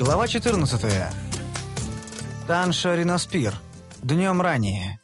Глава 14. Танша Риноспир. Днем ранее.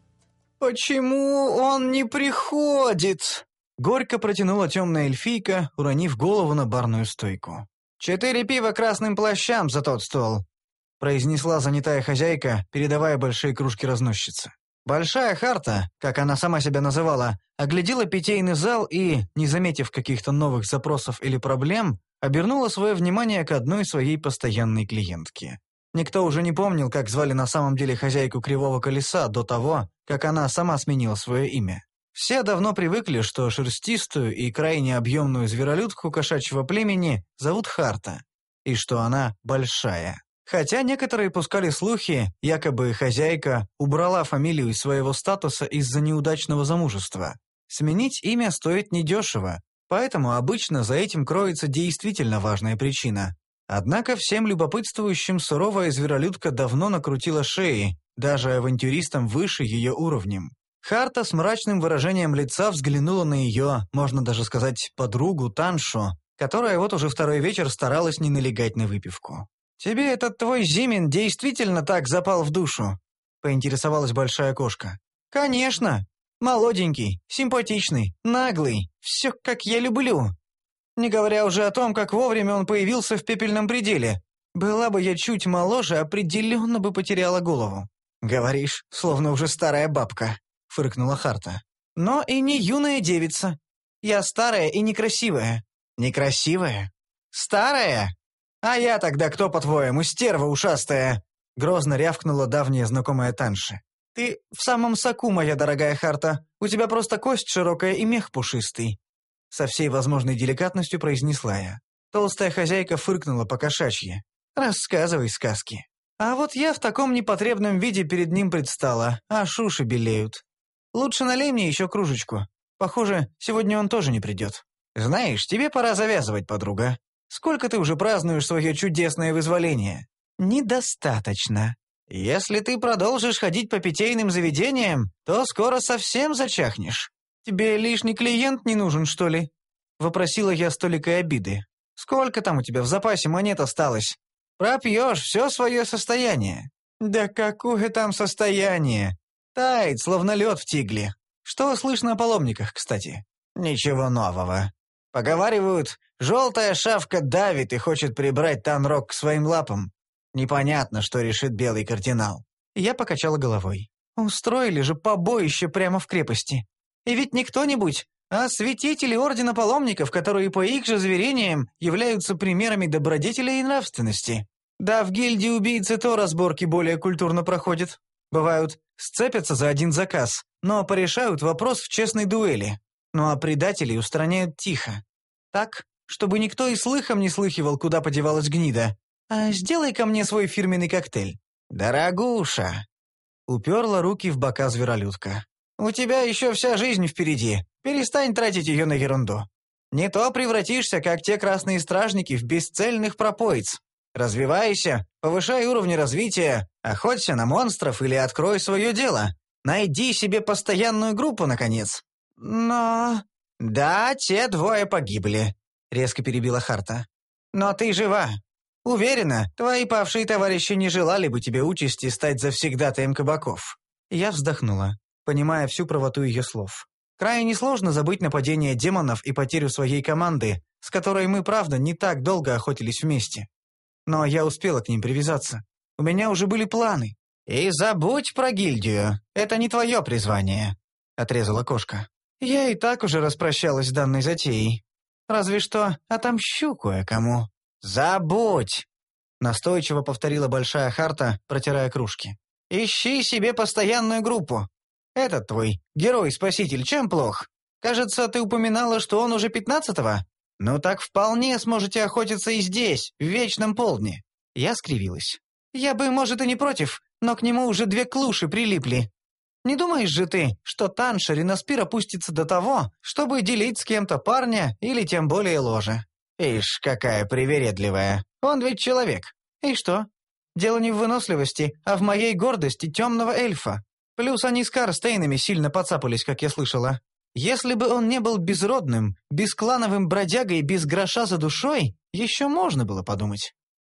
«Почему он не приходит?» Горько протянула темная эльфийка, уронив голову на барную стойку. «4 пива красным плащам за тот стол», произнесла занятая хозяйка, передавая большие кружки разносчице. Большая Харта, как она сама себя называла, оглядела питейный зал и, не заметив каких-то новых запросов или проблем, обернула свое внимание к одной своей постоянной клиентке. Никто уже не помнил, как звали на самом деле хозяйку Кривого Колеса до того, как она сама сменила свое имя. Все давно привыкли, что шерстистую и крайне объемную зверолюдку кошачьего племени зовут Харта, и что она большая. Хотя некоторые пускали слухи, якобы хозяйка убрала фамилию из своего статуса из-за неудачного замужества. Сменить имя стоит недешево, поэтому обычно за этим кроется действительно важная причина. Однако всем любопытствующим суровая зверолюдка давно накрутила шеи, даже авантюристам выше ее уровнем. Харта с мрачным выражением лица взглянула на ее, можно даже сказать, подругу Таншу, которая вот уже второй вечер старалась не налегать на выпивку. «Тебе этот твой Зимин действительно так запал в душу?» — поинтересовалась большая кошка. «Конечно. Молоденький, симпатичный, наглый, все как я люблю. Не говоря уже о том, как вовремя он появился в пепельном пределе. Была бы я чуть моложе, определенно бы потеряла голову». «Говоришь, словно уже старая бабка», — фыркнула Харта. «Но и не юная девица. Я старая и некрасивая». «Некрасивая? Старая? А я тогда кто, по-твоему, стерва ушастая?» Грозно рявкнула давняя знакомая Танши. «Ты в самом соку, моя дорогая Харта. У тебя просто кость широкая и мех пушистый». Со всей возможной деликатностью произнесла я. Толстая хозяйка фыркнула по-кошачьи. «Рассказывай сказки». А вот я в таком непотребном виде перед ним предстала, аж уши белеют. «Лучше налей мне еще кружечку. Похоже, сегодня он тоже не придет». «Знаешь, тебе пора завязывать, подруга. Сколько ты уже празднуешь свое чудесное вызволение?» «Недостаточно. Если ты продолжишь ходить по питейным заведениям, то скоро совсем зачахнешь. Тебе лишний клиент не нужен, что ли?» Вопросила я с толикой обиды. «Сколько там у тебя в запасе монет осталось? Пропьешь все свое состояние». «Да какое там состояние? Тает, словно лед в тигле. Что слышно о паломниках, кстати?» «Ничего нового. Поговаривают, желтая шавка давит и хочет прибрать Танрок к своим лапам. Непонятно, что решит белый кардинал». Я покачала головой. «Устроили же побоище прямо в крепости. И ведь не кто-нибудь, а святители Ордена Паломников, которые по их же заверениям являются примерами добродетели и нравственности. Да, в гильдии убийцы то разборки более культурно проходят. Бывают, сцепятся за один заказ, но порешают вопрос в честной дуэли. Ну а предателей устраняют тихо. Так, чтобы никто и слыхом не слыхивал, куда подевалась гнида. А сделай-ка мне свой фирменный коктейль». «Дорогуша!» Уперла руки в бока зверолюдка. «У тебя еще вся жизнь впереди. Перестань тратить ее на ерунду. Не то превратишься, как те красные стражники, в бесцельных пропоиц. Развивайся, повышай уровни развития, охоться на монстров или открой свое дело. Найди себе постоянную группу, наконец». «Но...» «Да, те 2 погибли», — резко перебила Харта. «Но ты жива. Уверена, твои павшие товарищи не желали бы тебе участи стать завсегдатаем кабаков». Я вздохнула, понимая всю правоту ее слов. Крайне сложно забыть нападение демонов и потерю своей команды, с которой мы, правда, не так долго охотились вместе. Но я успела к ним привязаться. У меня уже были планы. «И забудь про гильдию. Это не твое призвание», — отрезала кошка. «Я и так уже распрощалась с данной затеей. Разве что отомщу кое-кому». «Забудь!» — настойчиво повторила большая Харта, протирая кружки. «Ищи себе постоянную группу. Этот твой герой-спаситель чем плох? Кажется, ты упоминала, что он уже 15-го? Ну так вполне сможете охотиться и здесь, в Вечном Полдне». Я скривилась. «Я бы, может, и не против, но к нему уже 2 клуши прилипли. Не думаешь же ты, что Танша Риноспир опустится до того, чтобы делить с кем-то парня или тем более ложе?» «Ишь, какая привередливая. Он ведь человек. И что? Дело не в выносливости, а в моей гордости темного эльфа. Плюс они с Карстейнами сильно подцапались, как я слышала. Если бы он не был безродным, бесклановым бродягой без гроша за душой, еще можно было подумать».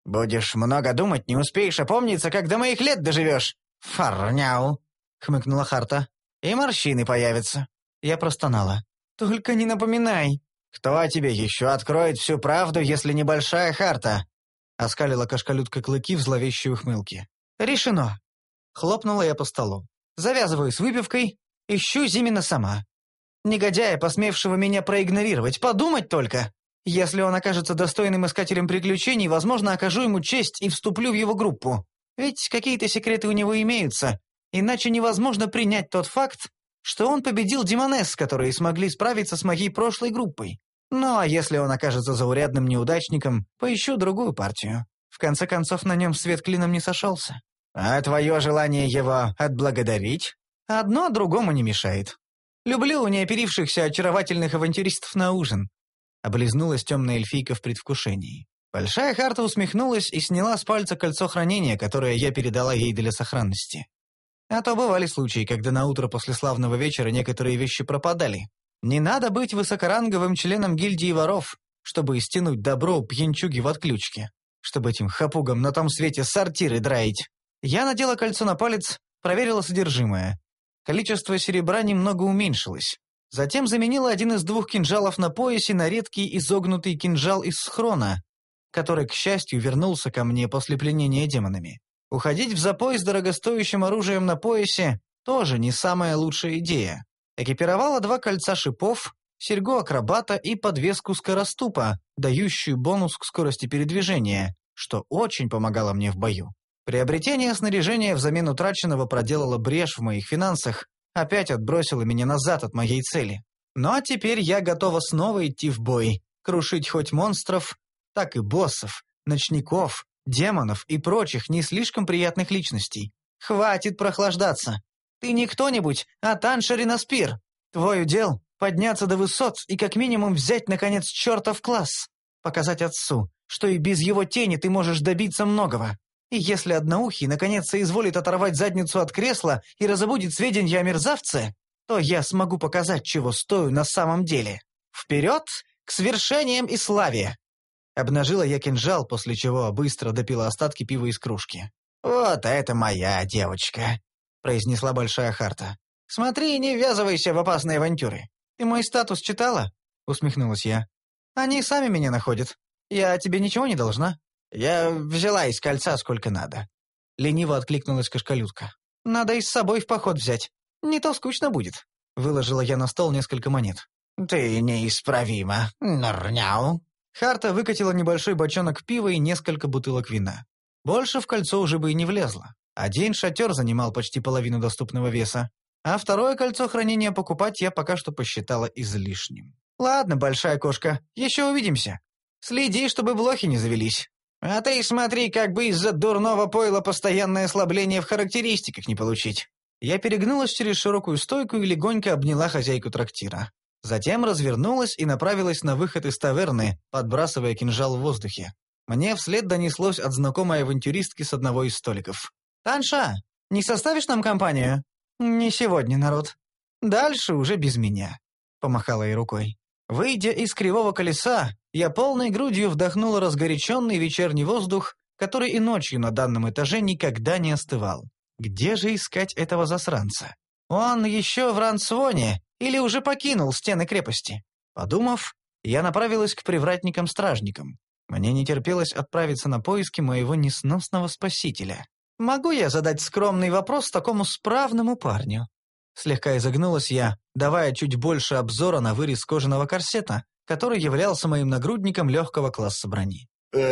«Будешь много думать, не успеешь опомниться, как до моих лет доживешь!» «Фарняу!» — хмыкнула Харта. «И морщины появятся». Я простонала. «Только не напоминай!» «Кто тебе еще откроет всю правду, если не большая Харта?» Оскалила кошкалютка клыки в зловещей ухмылке. «Решено!» Хлопнула я по столу. «Завязываю с выпивкой, ищу Зимина сама. Негодяя, посмевшего меня проигнорировать, подумать только! Если он окажется достойным искателем приключений, возможно, окажу ему честь и вступлю в его группу. Ведь какие-то секреты у него имеются, иначе невозможно принять тот факт, что он победил демонесс, которые смогли справиться с моей прошлой группой. Ну а если он окажется заурядным неудачником, поищу другую партию. В конце концов, на нем свет клином не сошелся. А твое желание его отблагодарить? Одно другому не мешает. Люблю неоперившихся очаровательных авантюристов на ужин. Облизнулась темная эльфийка в предвкушении. Большая Харта усмехнулась и сняла с пальца кольцо хранения, которое я передала ей для сохранности. А то бывали случаи, когда на утро после славного вечера некоторые вещи пропадали. Не надо быть высокоранговым членом гильдии воров, чтобы стянуть добро у пьянчуги в отключке, чтобы этим хапугам на том свете сортиры драить. Я надела кольцо на палец, проверила содержимое. Количество серебра немного уменьшилось. Затем заменила один из 2 кинжалов на поясе на редкий изогнутый кинжал из схрона, который, к счастью, вернулся ко мне после пленения демонами. Уходить в запой с дорогостоящим оружием на поясе тоже не самая лучшая идея. Экипировала 2 кольца шипов, серьгу акробата и подвеску скороступа, дающую бонус к скорости передвижения, что очень помогало мне в бою. Приобретение снаряжения взамен утраченного проделало брешь в моих финансах, опять отбросило меня назад от моей цели. Но теперь я готова снова идти в бой, крушить хоть монстров, так и боссов, ночников, демонов и прочих не слишком приятных личностей. Хватит прохлаждаться. Ты не кто-нибудь, а Танша Риноспир. Твой удел — подняться до высот и как минимум взять, наконец, чертов класс. Показать отцу, что и без его тени ты можешь добиться многого. И если одноухий наконец соизволит оторвать задницу от кресла и разобудит сведения о мерзавце, то я смогу показать, чего стою на самом деле. Вперед к свершениям и славе!» Обнажила я кинжал, после чего быстро допила остатки пива из кружки. «Вот это моя девочка», — произнесла Большая Харта. «Смотри, не ввязывайся в опасные авантюры. Ты мой статус читала?» — усмехнулась я. «Они сами меня находят. Я тебе ничего не должна». «Я взяла из кольца сколько надо», — лениво откликнулась кошкалютка. «Надо и с собой в поход взять. Не то скучно будет». Выложила я на стол несколько монет. «Ты неисправима, норняу». Харта выкатила небольшой бочонок пива и несколько бутылок вина. Больше в кольцо уже бы и не влезло. Один шатер занимал почти половину доступного веса, а второе кольцо хранения покупать я пока что посчитала излишним. «Ладно, большая кошка, еще увидимся. Следи, чтобы блохи не завелись. А ты смотри, как бы из-за дурного пойла постоянное ослабление в характеристиках не получить». Я перегнулась через широкую стойку и легонько обняла хозяйку трактира. Затем развернулась и направилась на выход из таверны, подбрасывая кинжал в воздухе. Мне вслед донеслось от знакомой авантюристки с одного из столиков. «Танша, не составишь нам компанию?» «Не сегодня, народ. Дальше уже без меня», — помахала ей рукой. Выйдя из кривого колеса, я полной грудью вдохнула разгоряченный вечерний воздух, который и ночью на данном этаже никогда не остывал. Где же искать этого засранца? Он еще в Рансвоне или уже покинул стены крепости? Подумав, я направилась к привратникам-стражникам. Мне не терпелось отправиться на поиски моего несносного спасителя. «Могу я задать скромный вопрос такому справному парню?» Слегка изогнулась я, давая чуть больше обзора на вырез кожаного корсета, который являлся моим нагрудником легкого класса брони.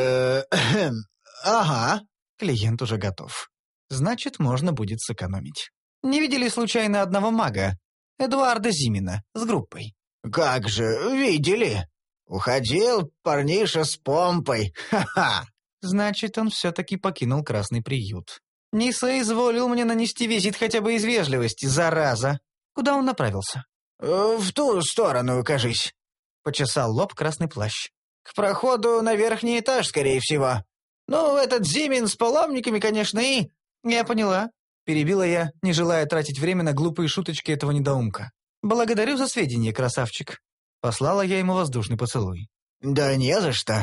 Ага, клиент уже готов. Значит, можно будет сэкономить. Не видели случайно одного мага? Эдуарда Зимина, с группой. «Как же, видели? Уходил парниша с помпой, ха-ха!» Значит, он все-таки покинул Красный приют. Не соизволил мне нанести визит хотя бы из вежливости, зараза. Куда он направился? «В ту сторону, кажись», — почесал лоб Красный плащ. «К проходу на верхний этаж, скорее всего. Ну, этот Зимин с паломниками, конечно, и...» «Я поняла», — перебила я, не желая тратить время на глупые шуточки этого недоумка. «Благодарю за сведения, красавчик». Послала я ему воздушный поцелуй. «Да не за что»,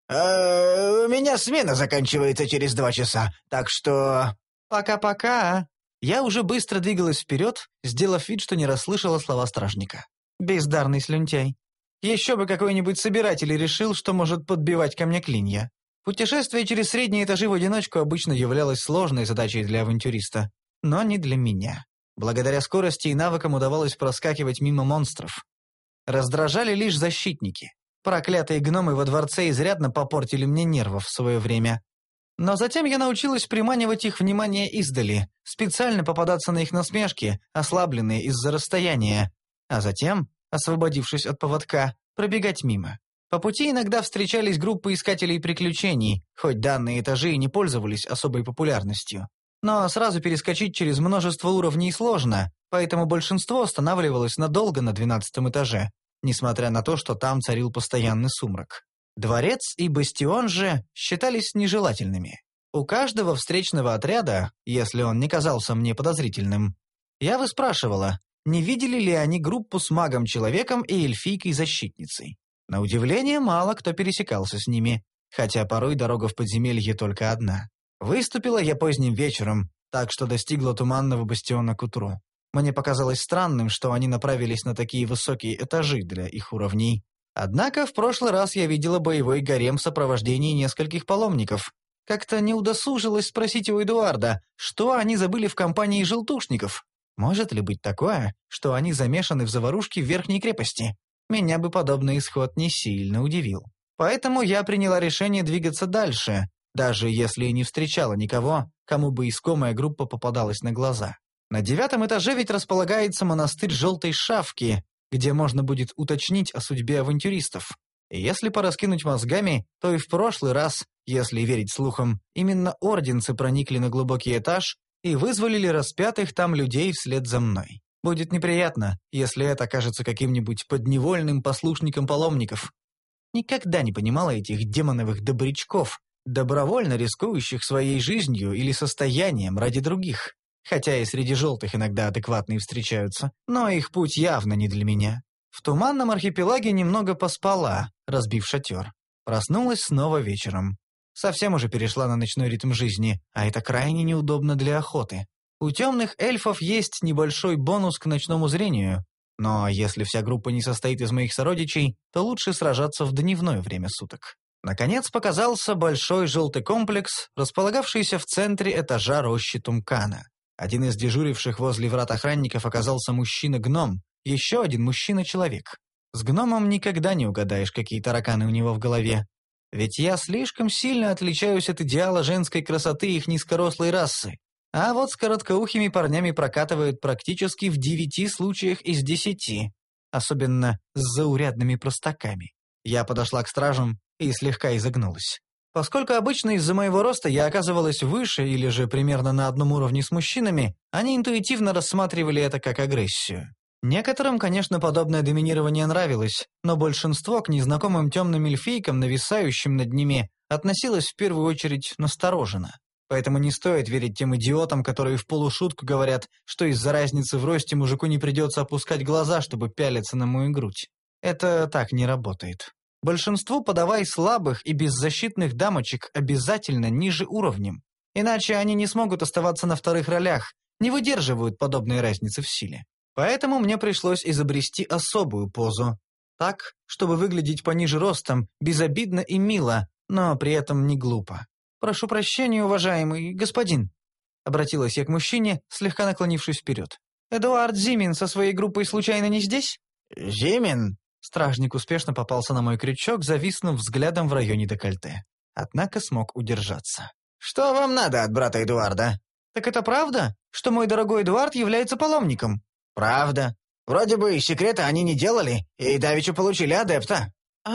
У меня смена заканчивается через 2 часа, так что...» «Пока-пока». Я уже быстро двигалась вперед, сделав вид, что не расслышала слова стражника. Бездарный слюнтяй. Еще бы какой-нибудь собиратель решил, что может подбивать ко мне клинья. Путешествие через средние этажи в одиночку обычно являлось сложной задачей для авантюриста, но не для меня. Благодаря скорости и навыкам удавалось проскакивать мимо монстров. Раздражали лишь защитники. Проклятые гномы во дворце изрядно попортили мне нервов в свое время. Но затем я научилась приманивать их внимание издали, специально попадаться на их насмешки, ослабленные из-за расстояния, а затем, освободившись от поводка, пробегать мимо. По пути иногда встречались группы искателей приключений, хоть данные этажи и не пользовались особой популярностью. Но сразу перескочить через множество уровней сложно, поэтому большинство останавливалось надолго на 12-м этаже, несмотря на то, что там царил постоянный сумрак. Дворец и бастион же считались нежелательными. У каждого встречного отряда, если он не казался мне подозрительным, я выспрашивала, не видели ли они группу с магом-человеком и эльфийкой-защитницей. На удивление, мало кто пересекался с ними, хотя порой дорога в подземелье только одна. Выступила я поздним вечером, так что достигла туманного бастиона к утру. Мне показалось странным, что они направились на такие высокие этажи для их уровней. Однако в прошлый раз я видела боевой гарем в сопровождении нескольких паломников. Как-то не удосужилась спросить у Эдуарда, что они забыли в компании желтушников. Может ли быть такое, что они замешаны в заварушке в верхней крепости? Меня бы подобный исход не сильно удивил. Поэтому я приняла решение двигаться дальше, даже если и не встречала никого, кому бы искомая группа попадалась на глаза. На 9-м этаже ведь располагается монастырь Желтой Шавки, где можно будет уточнить о судьбе авантюристов. И если пораскинуть мозгами, то и в прошлый раз, если верить слухам, именно орденцы проникли на глубокий этаж и вызволили распятых там людей вслед за мной. Будет неприятно, если это окажется каким-нибудь подневольным послушником паломников. Никогда не понимала этих демоновых добрячков, добровольно рискующих своей жизнью или состоянием ради других. Хотя и среди желтых иногда адекватные встречаются, но их путь явно не для меня. В туманном архипелаге немного поспала, разбив шатер. Проснулась снова вечером. Совсем уже перешла на ночной ритм жизни, а это крайне неудобно для охоты. У темных эльфов есть небольшой бонус к ночному зрению, но если вся группа не состоит из моих сородичей, то лучше сражаться в дневное время суток. Наконец показался большой желтый комплекс, располагавшийся в центре этажа рощи Тумкана. Один из дежуривших возле врат охранников оказался мужчина-гном, еще один мужчина-человек. С гномом никогда не угадаешь, какие тараканы у него в голове. Ведь я слишком сильно отличаюсь от идеала женской красоты их низкорослой расы. А вот с короткоухими парнями прокатывают практически в 9 случаях из 10, особенно с заурядными простаками. Я подошла к стражам и слегка изогнулась. Поскольку обычно из-за моего роста я оказывалась выше или же примерно на одном уровне с мужчинами, они интуитивно рассматривали это как агрессию. Некоторым, конечно, подобное доминирование нравилось, но большинство к незнакомым темным эльфийкам, нависающим над ними, относилось в первую очередь настороженно. Поэтому не стоит верить тем идиотам, которые в полушутку говорят, что из-за разницы в росте мужику не придется опускать глаза, чтобы пялиться на мою грудь. Это так не работает. Большинству подавай слабых и беззащитных дамочек обязательно ниже уровнем. Иначе они не смогут оставаться на вторых ролях, не выдерживают подобной разницы в силе. Поэтому мне пришлось изобрести особую позу. Так, чтобы выглядеть пониже ростом, безобидно и мило, но при этом не глупо. «Прошу прощения, уважаемый господин», — обратилась я к мужчине, слегка наклонившись вперед. «Эдуард Зимин со своей группой случайно не здесь?» «Зимин?» Стражник успешно попался на мой крючок, зависнув взглядом в районе декольте. Однако смог удержаться. «Что вам надо от брата Эдуарда?» «Так это правда, что мой дорогой Эдуард является паломником?» «Правда. Вроде бы секрета они не делали, и давеча получили адепта».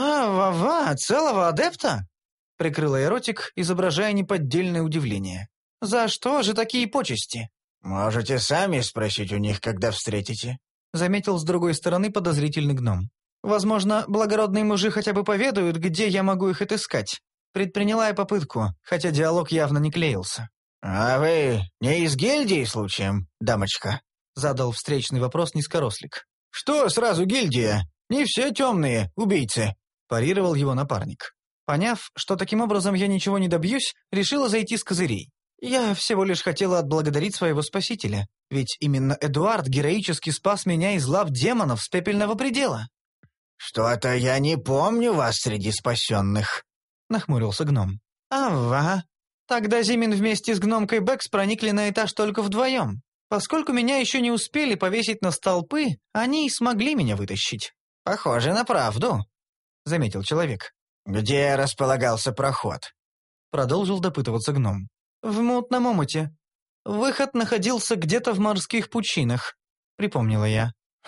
«А, целого адепта?» Прикрыла я ротик, изображая неподдельное удивление. «За что же такие почести?» «Можете сами спросить у них, когда встретите», — заметил с другой стороны подозрительный гном. «Возможно, благородные мужи хотя бы поведают, где я могу их отыскать». Предприняла я попытку, хотя диалог явно не клеился. «А вы не из гильдии случаем, дамочка?» — задал встречный вопрос низкорослик. «Что сразу гильдия? Не все темные убийцы», — парировал его напарник. Поняв, что таким образом я ничего не добьюсь, решила зайти с козырей. Я всего лишь хотела отблагодарить своего спасителя, ведь именно Эдуард героически спас меня из лап демонов с пепельного предела. «Что-то я не помню вас среди спасенных», — нахмурился гном. «Ава. Тогда Зимин вместе с гномкой Бэкс проникли на этаж только вдвоем. Поскольку меня еще не успели повесить на столпы, они и смогли меня вытащить». «Похоже на правду», — заметил человек. «Где располагался проход?» — продолжил допытываться гном. «В мутном омуте. Выход находился где-то в морских пучинах», — припомнила я.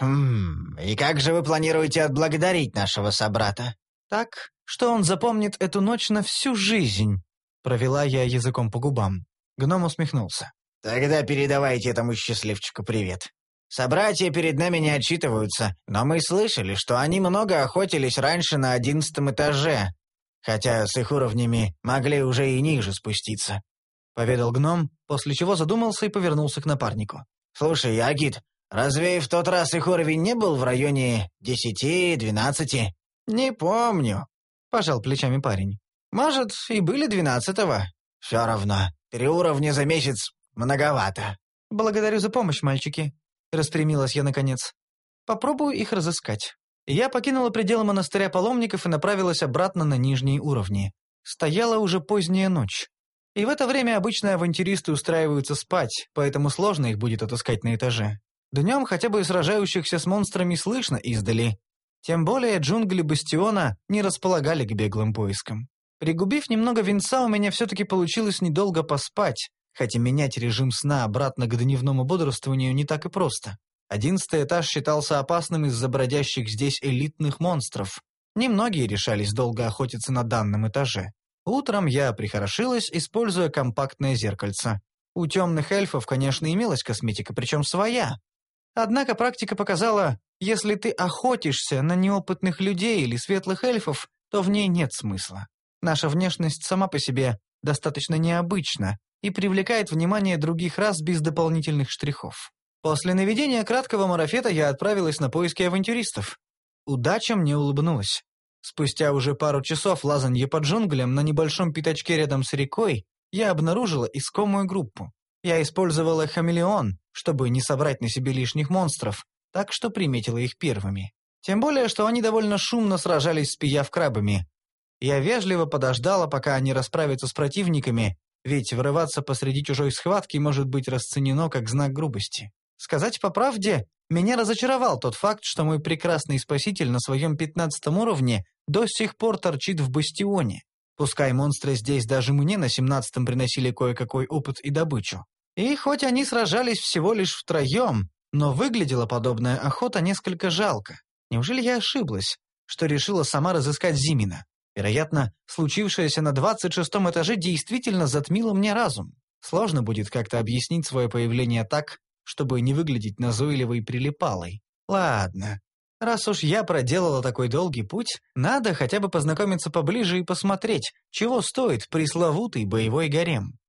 И как же вы планируете отблагодарить нашего собрата?» «Так, что он запомнит эту ночь на всю жизнь», — провела я языком по губам. Гном усмехнулся. «Тогда передавайте этому счастливчику привет. Собратья перед нами не отчитываются, но мы слышали, что они много охотились раньше на 11 этаже, хотя с их уровнями могли уже и ниже спуститься», — поведал гном, после чего задумался и повернулся к напарнику. «Слушай, Агит, разве в тот раз их уровень не был в районе 10-12? «Не помню», — пожал плечами парень. «Может, и были 12-го». «Все равно, 3 уровня за месяц многовато». «Благодарю за помощь, мальчики», — распрямилась я наконец. «Попробую их разыскать». Я покинула пределы монастыря паломников и направилась обратно на нижние уровни. Стояла уже поздняя ночь. И в это время обычно авантюристы устраиваются спать, поэтому сложно их будет отыскать на этаже. Днем хотя бы сражающихся с монстрами слышно издали. Тем более джунгли Бастиона не располагали к беглым поискам. Пригубив немного винца, у меня все-таки получилось недолго поспать, хотя менять режим сна обратно к дневному бодрствованию не так и просто. 11-й этаж считался опасным из-за бродящих здесь элитных монстров. Немногие решались долго охотиться на данном этаже. Утром я прихорошилась, используя компактное зеркальце. У темных эльфов, конечно, имелась косметика, причем своя. Однако практика показала, если ты охотишься на неопытных людей или светлых эльфов, то в ней нет смысла. Наша внешность сама по себе достаточно необычна и привлекает внимание других рас без дополнительных штрихов. После наведения краткого марафета я отправилась на поиски авантюристов. Удача мне улыбнулась. Спустя уже пару часов лазанья по джунглям на небольшом пятачке рядом с рекой я обнаружила искомую группу. Я использовала хамелеон, чтобы не собрать на себе лишних монстров, так что приметила их первыми. Тем более, что они довольно шумно сражались с пиявкрабами. Я вежливо подождала, пока они расправятся с противниками, ведь врываться посреди чужой схватки может быть расценено как знак грубости. Сказать по правде, меня разочаровал тот факт, что мой прекрасный спаситель на своем 15-м уровне до сих пор торчит в бастионе. Пускай монстры здесь даже мне на 17-м приносили кое-какой опыт и добычу. И хоть они сражались всего лишь втроем, но выглядела подобная охота несколько жалко. Неужели я ошиблась, что решила сама разыскать Зимина? Вероятно, случившееся на 26-м этаже действительно затмило мне разум. Сложно будет как-то объяснить свое появление так, чтобы не выглядеть назойливой и прилипалой. Ладно, раз уж я проделала такой долгий путь, надо хотя бы познакомиться поближе и посмотреть, чего стоит пресловутый боевой гарем.